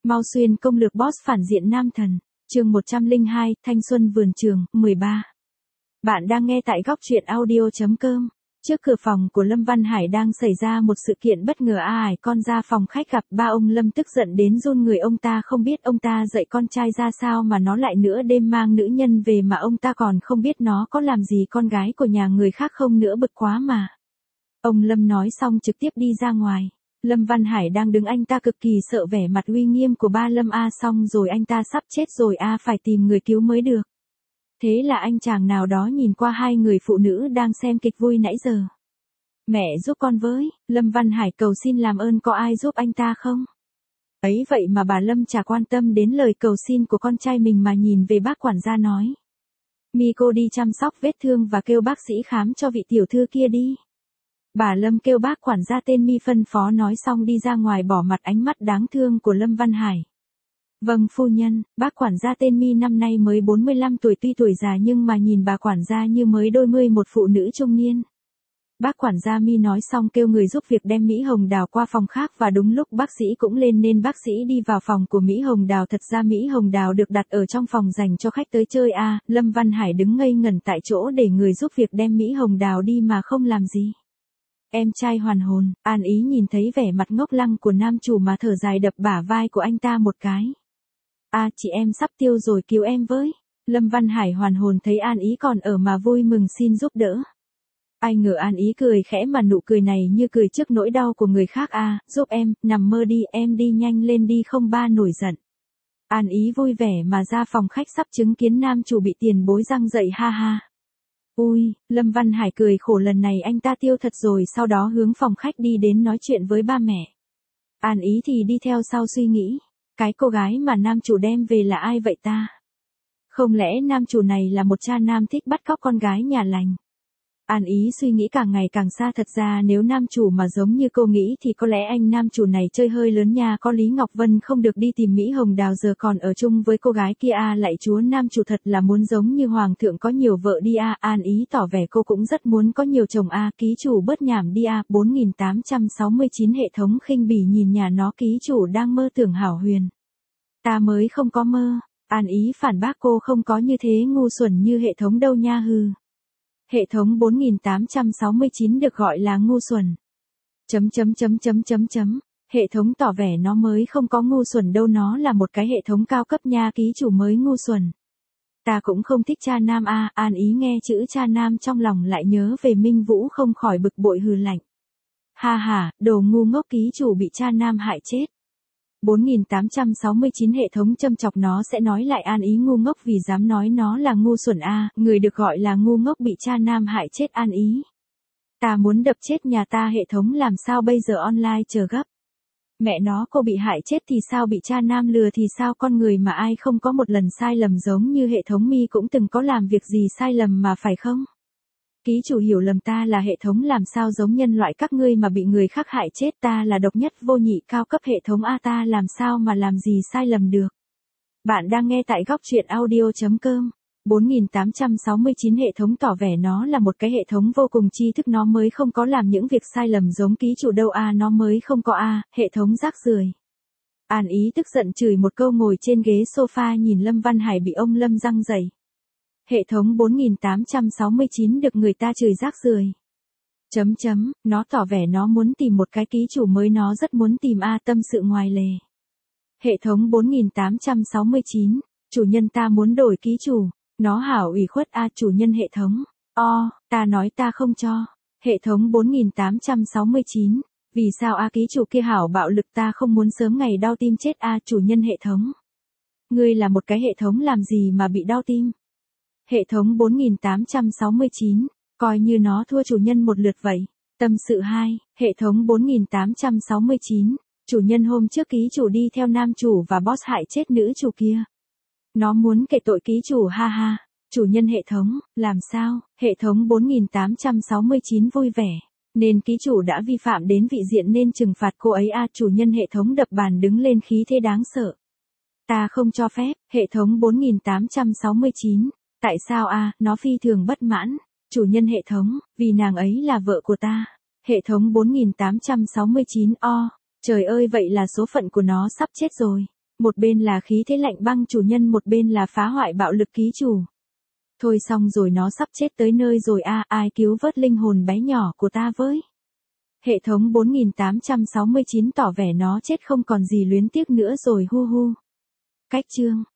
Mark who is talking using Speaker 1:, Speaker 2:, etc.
Speaker 1: Mau xuyên công lược boss phản diện nam thần. Chương 102, Thanh xuân vườn trường, 13. Bạn đang nghe tại góc truyện audio.com. Trước cửa phòng của Lâm Văn Hải đang xảy ra một sự kiện bất ngờ. Ải con ra phòng khách gặp ba ông Lâm tức giận đến run người. Ông ta không biết ông ta dạy con trai ra sao mà nó lại nửa đêm mang nữ nhân về, mà ông ta còn không biết nó có làm gì con gái của nhà người khác không nữa, bực quá mà. Ông Lâm nói xong trực tiếp đi ra ngoài. Lâm Văn Hải đang đứng, anh ta cực kỳ sợ vẻ mặt uy nghiêm của ba Lâm. Xong rồi, anh ta sắp chết rồi, phải tìm người cứu mới được. Thế là anh chàng nào đó nhìn qua hai người phụ nữ đang xem kịch vui nãy giờ. Mẹ giúp con với, Lâm Văn Hải cầu xin, làm ơn có ai giúp anh ta không? Ấy vậy mà bà Lâm chả quan tâm đến lời cầu xin của con trai mình mà nhìn về bác quản gia nói. Mi cô đi chăm sóc vết thương và kêu bác sĩ khám cho vị tiểu thư kia đi. Bà Lâm kêu bác quản gia tên Mi phân phó, nói xong đi ra ngoài, bỏ mặt ánh mắt đáng thương của Lâm Văn Hải. Vâng phu nhân. Bác quản gia tên Mi năm nay mới 45 tuổi, tuy tuổi già nhưng mà nhìn bà quản gia như mới đôi mươi, một phụ nữ trung niên. Bác quản gia Mi nói xong kêu người giúp việc đem Mỹ Hồng Đào qua phòng khác, và đúng lúc bác sĩ cũng lên nên bác sĩ đi vào phòng của Mỹ Hồng Đào. Thật ra Mỹ Hồng Đào được đặt ở trong phòng dành cho khách tới chơi. Lâm Văn Hải đứng ngây ngẩn tại chỗ để người giúp việc đem Mỹ Hồng Đào đi mà không làm gì. Em trai hoàn hồn. An Ý nhìn thấy vẻ mặt ngốc lăng của nam chủ mà thở dài, đập bả vai của anh ta một cái. Chị em sắp tiêu rồi, cứu em với. Lâm Văn Hải hoàn hồn thấy An Ý còn ở mà vui mừng xin giúp đỡ. Ai ngờ An Ý cười khẽ mà nụ cười này như cười trước nỗi đau của người khác. Giúp em, nằm mơ đi, em đi nhanh lên đi, không ba nổi giận. An Ý vui vẻ mà ra phòng khách, sắp chứng kiến nam chủ bị tiền bối răng dậy, ha ha. Ui, Lâm Văn Hải cười khổ, lần này anh ta tiêu thật rồi, sau đó hướng phòng khách đi đến nói chuyện với ba mẹ. An Ý thì đi theo sau suy nghĩ, cái cô gái mà nam chủ đem về là ai vậy ta? Không lẽ nam chủ này là một cha nam thích bắt cóc con gái nhà lành? An Ý suy nghĩ càng ngày càng xa, thật ra nếu nam chủ mà giống như cô nghĩ thì có lẽ anh nam chủ này chơi hơi lớn nha. Có Lý Ngọc Vân không được đi tìm Mỹ Hồng Đào, giờ còn ở chung với cô gái kia. Lạy chúa, nam chủ thật là muốn giống như hoàng thượng có nhiều vợ đi. An Ý tỏ vẻ cô cũng rất muốn có nhiều chồng. Ký chủ bớt nhảm đi. 4869 hệ thống khinh bỉ nhìn nhà nó, ký chủ đang mơ tưởng hảo huyền. Ta mới không có mơ. An Ý phản bác, cô không có như thế ngu xuẩn như hệ thống đâu nha hư. Hệ thống 4869 được gọi là ngu xuẩn. Hệ thống tỏ vẻ nó mới không có ngu xuẩn đâu, nó là một cái hệ thống cao cấp nha, ký chủ mới ngu xuẩn. Ta cũng không thích cha nam. An Ý nghe chữ cha nam trong lòng lại nhớ về Minh Vũ, không khỏi bực bội hừ lạnh. Ha ha, đồ ngu ngốc, ký chủ bị cha nam hại chết. 4869 hệ thống châm chọc, nó sẽ nói lại An Ý ngu ngốc vì dám nói nó là ngu xuẩn. Người được gọi là ngu ngốc bị cha nam hại chết. An Ý, ta muốn đập chết nhà ta. Hệ thống làm sao bây giờ, online chờ gấp. Mẹ nó, cô bị hại chết thì sao, bị cha nam lừa thì sao? Con người mà ai không có một lần sai lầm, giống như hệ thống Mi cũng từng có làm việc gì sai lầm mà, phải không? Ký chủ hiểu lầm, ta là hệ thống, làm sao giống nhân loại các ngươi mà bị người khác hại chết. Ta là độc nhất vô nhị cao cấp hệ thống. Ta làm sao mà làm gì sai lầm được. Bạn đang nghe tại góc truyện audio.com. 4869 hệ thống tỏ vẻ nó là một cái hệ thống vô cùng tri thức, nó mới không có làm những việc sai lầm giống ký chủ đâu. Nó mới không có. Hệ thống rác rưởi. An Ý tức giận chửi một câu, ngồi trên ghế sofa nhìn Lâm Văn Hải bị ông Lâm răng dày. Hệ thống 4869 được người ta chửi rác rưởi. Nó tỏ vẻ nó muốn tìm một cái ký chủ mới, nó rất muốn tìm. Tâm sự ngoài lề. Hệ thống 4869, chủ nhân ta muốn đổi ký chủ. Nó hảo ủy khuất. Chủ nhân. Hệ thống, ta nói ta không cho. Hệ thống 4869, vì sao ký chủ kia hảo bạo lực, ta không muốn sớm ngày đau tim chết. Chủ nhân. Hệ thống, ngươi là một cái hệ thống làm gì mà bị đau tim. Hệ thống 4869, coi như nó thua chủ nhân một lượt vậy. Tâm sự 2, hệ thống 4869, chủ nhân hôm trước ký chủ đi theo nam chủ và boss hại chết nữ chủ kia. Nó muốn kể tội ký chủ, ha ha. Chủ nhân. Hệ thống, làm sao? Hệ thống 4869 vui vẻ, nên ký chủ đã vi phạm đến vị diện nên trừng phạt cô ấy. Chủ nhân. Hệ thống đập bàn đứng lên, khí thế đáng sợ. Ta không cho phép. Hệ thống 4869, tại sao? Nó phi thường bất mãn. Chủ nhân. Hệ thống, vì nàng ấy là vợ của ta. Hệ thống 4869, trời ơi, vậy là số phận của nó sắp chết rồi. Một bên là khí thế lạnh băng chủ nhân, một bên là phá hoại bạo lực ký chủ. Thôi xong rồi, nó sắp chết tới nơi rồi a, ai cứu vớt linh hồn bé nhỏ của ta với. Hệ thống 4869 tỏ vẻ nó chết không còn gì luyến tiếc nữa rồi hu hu. Cách chương